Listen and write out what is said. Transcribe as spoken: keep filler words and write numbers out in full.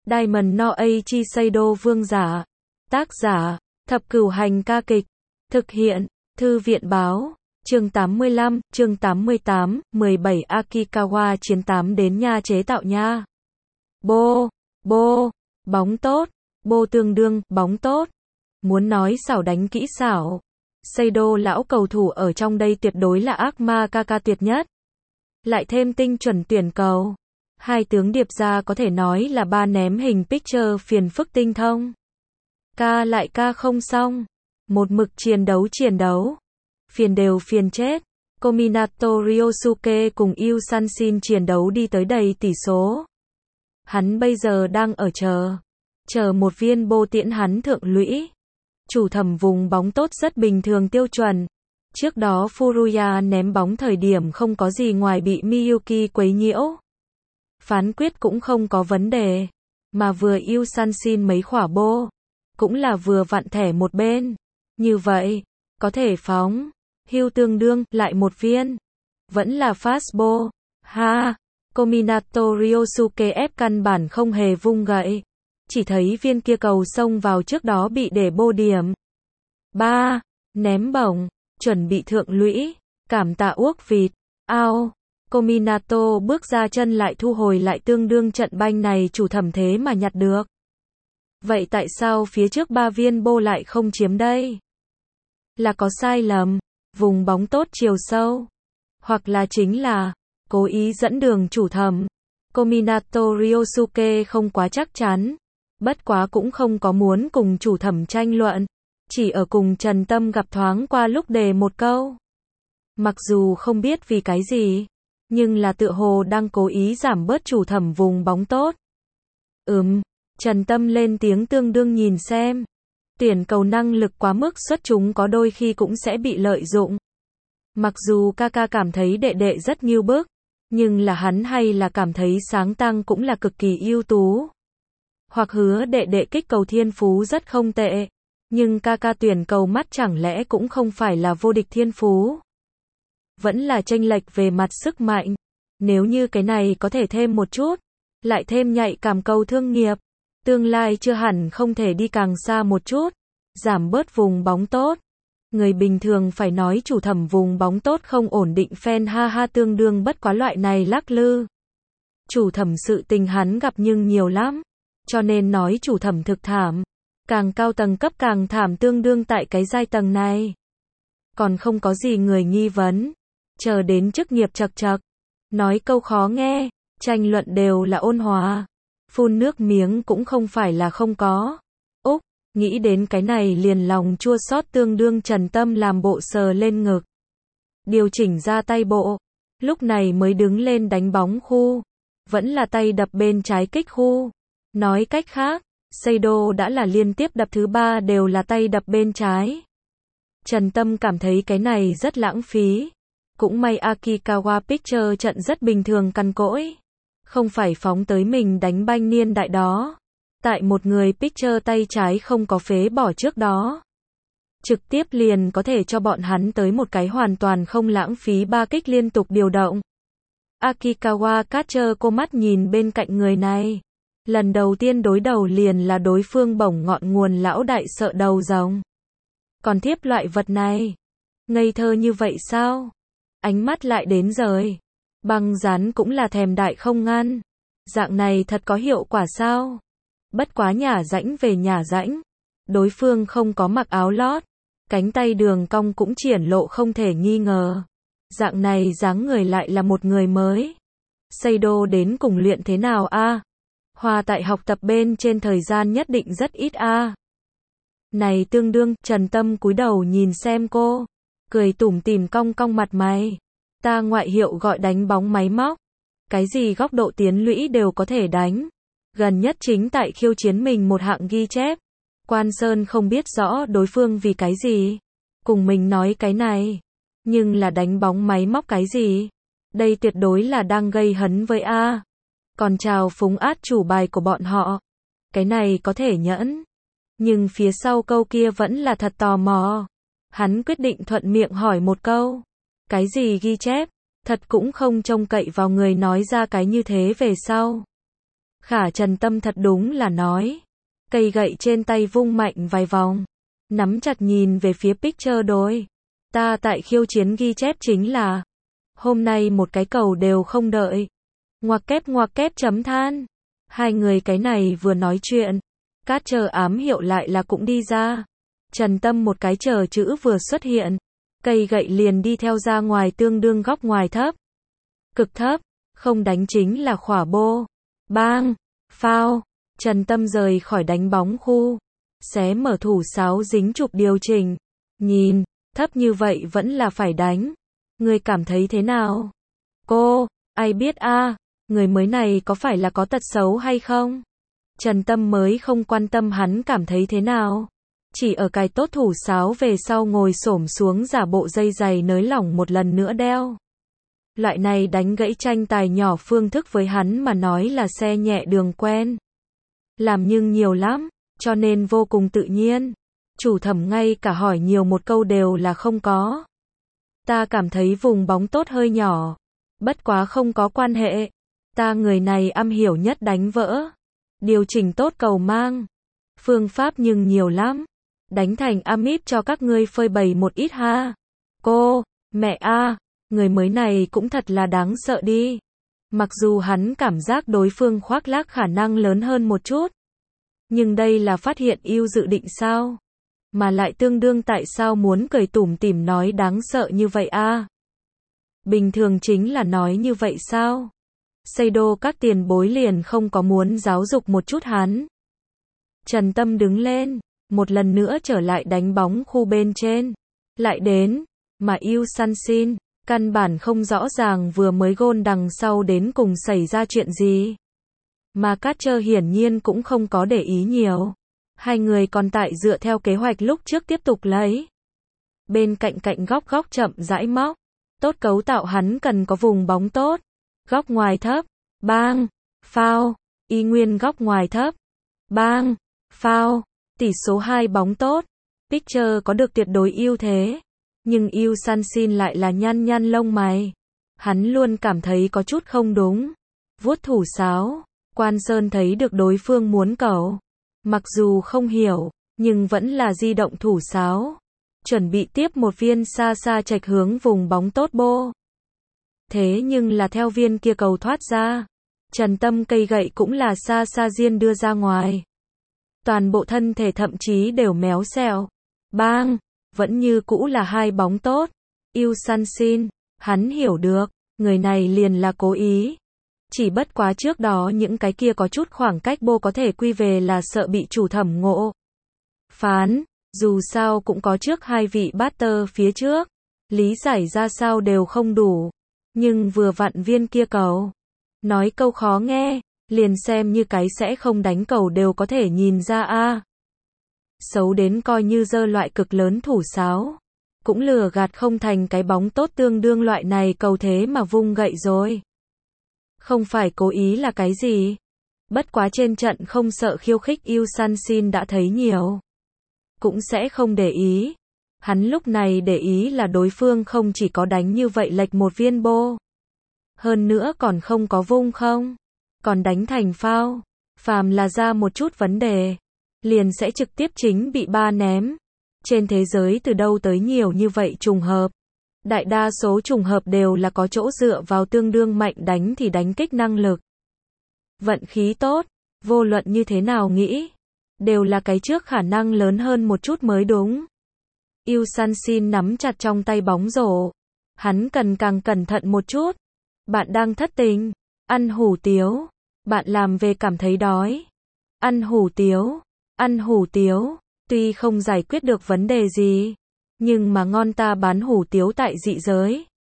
Diamond no Aichi Seido vương giả. Tác giả, Thập Cửu Hành ca kịch. Thực hiện, Thư viện báo. Chương tám mươi lăm, chương tám mươi tám, mười bảy Akikawa chiến tám đến nha chế tạo nha. Bô, bô, bóng tốt, bô tương đương, bóng tốt. Muốn nói xảo đánh kỹ xảo. Seido lão cầu thủ ở trong đây tuyệt đối là ác ma Kaka tuyệt nhất. Lại thêm tinh chuẩn tuyển cầu. Hai tướng điệp ra có thể nói là ba ném hình picture phiền phức tinh thông. Ca lại ca không xong. Một mực chiến đấu chiến đấu. Phiền đều phiền chết. Kominato Ryosuke cùng Yu Sanshin chiến đấu đi tới đầy tỷ số. Hắn bây giờ đang ở chờ. Chờ một viên bô tiễn hắn thượng lũy. Chủ thẩm vùng bóng tốt rất bình thường tiêu chuẩn. Trước đó Furuya ném bóng thời điểm không có gì ngoài bị Miyuki quấy nhiễu. Phán quyết cũng không có vấn đề. Mà vừa Yu Sanshin mấy khỏa bô. Cũng là vừa vặn thẻ một bên. Như vậy, có thể phóng. Hưu tương đương, lại một viên. Vẫn là fast ball. Ha! Kominato Ryosuke ép căn bản không hề vung gậy. Chỉ thấy viên kia cầu xông vào trước đó bị để bô điểm. ba. Ném bổng. Chuẩn bị thượng lũy. Cảm tạ uốc vịt. Ao. Kominato bước ra chân lại thu hồi lại tương đương trận banh này chủ thẩm thế mà nhặt được. Vậy tại sao phía trước ba viên bô lại không chiếm đây? Là có sai lầm. Vùng bóng tốt chiều sâu. Hoặc là chính là cố ý dẫn đường chủ thẩm. Kominato Ryosuke không quá chắc chắn. Bất quá cũng không có muốn cùng chủ thẩm tranh luận. Chỉ ở cùng Trần Tâm gặp thoáng qua lúc đề một câu. Mặc dù không biết vì cái gì. Nhưng là tựa hồ đang cố ý giảm bớt chủ thẩm vùng bóng tốt. Ừm. Trần Tâm lên tiếng tương đương nhìn xem. Tuyển cầu năng lực quá mức xuất chúng có đôi khi cũng sẽ bị lợi dụng. Mặc dù Kaka cảm thấy đệ đệ rất nghiêu bức. Nhưng là hắn hay là cảm thấy sáng tăng cũng là cực kỳ ưu tú. Hoặc hứa đệ đệ kích cầu thiên phú rất không tệ. Nhưng Kaka tuyển cầu mắt chẳng lẽ cũng không phải là vô địch thiên phú. Vẫn là chênh lệch về mặt sức mạnh. Nếu như cái này có thể thêm một chút. Lại thêm nhạy cảm cầu thương nghiệp. Tương lai chưa hẳn không thể đi càng xa một chút. Giảm bớt vùng bóng tốt. Người bình thường phải nói chủ thẩm vùng bóng tốt không ổn định fan ha ha tương đương bất quá loại này lắc lư. Chủ thẩm sự tình hắn gặp nhưng nhiều lắm. Cho nên nói chủ thẩm thực thảm. Càng cao tầng cấp càng thảm tương đương tại cái giai tầng này. Còn không có gì người nghi vấn. Chờ đến chức nghiệp chật chật. Nói câu khó nghe. Tranh luận đều là ôn hòa. Phun nước miếng cũng không phải là không có. Úc, nghĩ đến cái này liền lòng chua xót tương đương Trần Tâm làm bộ sờ lên ngực. Điều chỉnh ra tay bộ. Lúc này mới đứng lên đánh bóng khu. Vẫn là tay đập bên trái kích khu. Nói cách khác, Seido đã là liên tiếp đập thứ ba đều là tay đập bên trái. Trần Tâm cảm thấy cái này rất lãng phí. Cũng may Akikawa Picture trận rất bình thường cằn cỗi. Không phải phóng tới mình đánh banh niên đại đó. Tại một người Picture tay trái không có phế bỏ trước đó. Trực tiếp liền có thể cho bọn hắn tới một cái hoàn toàn không lãng phí ba kích liên tục điều động. Akikawa Catcher cô mắt nhìn bên cạnh người này. Lần đầu tiên đối đầu liền là đối phương bổng ngọn nguồn lão đại sợ đầu rồng. Còn tiếp loại vật này. Ngây thơ như vậy sao? Ánh mắt lại đến rồi. Băng rán cũng là thèm đại không ngăn. Dạng này thật có hiệu quả sao? Bất quá nhả rãnh về nhả rãnh. Đối phương không có mặc áo lót. Cánh tay đường cong cũng triển lộ không thể nghi ngờ. Dạng này dáng người lại là một người mới. Seido đến cùng luyện thế nào a? À? Hòa tại học tập bên trên thời gian nhất định rất ít a. À? Này tương đương, Trần Tâm cúi đầu nhìn xem cô. Cười tủm tỉm cong cong mặt mày. Ta ngoại hiệu gọi đánh bóng máy móc. Cái gì góc độ tiến lũy đều có thể đánh. Gần nhất chính tại khiêu chiến mình một hạng ghi chép. Quan Sơn không biết rõ đối phương vì cái gì. Cùng mình nói cái này. Nhưng là đánh bóng máy móc cái gì. Đây tuyệt đối là đang gây hấn với A. Còn chào phúng át chủ bài của bọn họ. Cái này có thể nhẫn. Nhưng phía sau câu kia vẫn là thật tò mò. Hắn quyết định thuận miệng hỏi một câu. Cái gì ghi chép? Thật cũng không trông cậy vào người nói ra cái như thế về sau. Khả Trần Tâm thật đúng là nói. Cây gậy trên tay vung mạnh vài vòng. Nắm chặt nhìn về phía picture đối. Ta tại khiêu chiến ghi chép chính là. Hôm nay một cái cầu đều không đợi. Ngoặc kép ngoặc kép chấm than. Hai người cái này vừa nói chuyện. Cát chờ ám hiệu lại là cũng đi ra. Trần Tâm một cái chờ chữ vừa xuất hiện. Cây gậy liền đi theo ra ngoài tương đương góc ngoài thấp. Cực thấp. Không đánh chính là khỏa bô. Bang. Phao. Trần Tâm rời khỏi đánh bóng khu. Xé mở thủ sáo dính chụp điều chỉnh. Nhìn. Thấp như vậy vẫn là phải đánh. Người cảm thấy thế nào? Cô. Ai biết a, người mới này có phải là có tật xấu hay không? Trần Tâm mới không quan tâm hắn cảm thấy thế nào. Chỉ ở cài tốt thủ sáo về sau ngồi xổm xuống giả bộ dây giày nới lỏng một lần nữa đeo. Loại này đánh gãy tranh tài nhỏ phương thức với hắn mà nói là xe nhẹ đường quen. Làm nhưng nhiều lắm, cho nên vô cùng tự nhiên. Chủ thẩm ngay cả hỏi nhiều một câu đều là không có. Ta cảm thấy vùng bóng tốt hơi nhỏ. Bất quá không có quan hệ. Ta người này am hiểu nhất đánh vỡ. Điều chỉnh tốt cầu mang. Phương pháp nhưng nhiều lắm. Đánh thành amip cho các ngươi phơi bày một ít ha. Cô, mẹ a, người mới này cũng thật là đáng sợ đi. Mặc dù hắn cảm giác đối phương khoác lác khả năng lớn hơn một chút. Nhưng đây là phát hiện ưu dự định sao? Mà lại tương đương tại sao muốn cười tủm tỉm nói đáng sợ như vậy a? Bình thường chính là nói như vậy sao? Xây đô các tiền bối liền không có muốn giáo dục một chút hắn. Trần Tâm đứng lên, một lần nữa trở lại đánh bóng khu bên trên. Lại đến, mà Yu San Sin, căn bản không rõ ràng vừa mới gôn đằng sau đến cùng xảy ra chuyện gì. Mà Catcher hiển nhiên cũng không có để ý nhiều. Hai người còn tại dựa theo kế hoạch lúc trước tiếp tục lấy. Bên cạnh cạnh góc góc chậm rãi móc. Tốt cấu tạo hắn cần có vùng bóng tốt. Góc ngoài thấp. Bang. Phao. Y nguyên góc ngoài thấp. Bang. Phao. Tỷ số hai bóng tốt. Picture có được tuyệt đối ưu thế. Nhưng Yu San Sin lại là nhăn nhăn lông mày. Hắn luôn cảm thấy có chút không đúng. Vuốt thủ sáo. Quan Sơn thấy được đối phương muốn cầu. Mặc dù không hiểu, nhưng vẫn là di động thủ sáo. Chuẩn bị tiếp một viên xa xa chệch hướng vùng bóng tốt bô. Thế nhưng là theo viên kia cầu thoát ra. Trần Tâm cây gậy cũng là xa xa diên đưa ra ngoài. Toàn bộ thân thể thậm chí đều méo xẹo. Bang! Vẫn như cũ là hai bóng tốt. Yu San Sin, hắn hiểu được, người này liền là cố ý. Chỉ bất quá trước đó những cái kia có chút khoảng cách bô có thể quy về là sợ bị chủ thẩm ngộ. Phán, dù sao cũng có trước hai vị batter phía trước. Lý giải ra sao đều không đủ. Nhưng vừa vặn viên kia cầu. Nói câu khó nghe, liền xem như cái sẽ không đánh cầu đều có thể nhìn ra a. Xấu đến coi như dơ loại cực lớn thủ sáo. Cũng lừa gạt không thành cái bóng tốt tương đương loại này cầu thế mà vung gậy rồi. Không phải cố ý là cái gì. Bất quá trên trận không sợ khiêu khích Yu San Sin đã thấy nhiều. Cũng sẽ không để ý. Hắn lúc này để ý là đối phương không chỉ có đánh như vậy lệch một viên bô. Hơn nữa còn không có vung không. Còn đánh thành phao. Phàm là ra một chút vấn đề. Liền sẽ trực tiếp chính bị ba ném. Trên thế giới từ đâu tới nhiều như vậy trùng hợp. Đại đa số trùng hợp đều là có chỗ dựa vào tương đương mạnh đánh thì đánh kích năng lực. Vận khí tốt, vô luận như thế nào nghĩ. Đều là cái trước khả năng lớn hơn một chút mới đúng. Yu San Sin nắm chặt trong tay bóng rổ. Hắn cần càng cẩn thận một chút. Bạn đang thất tình. Ăn hủ tiếu. Bạn làm về cảm thấy đói. Ăn hủ tiếu. Ăn hủ tiếu. Tuy không giải quyết được vấn đề gì. Nhưng mà ngon ta bán hủ tiếu tại dị giới.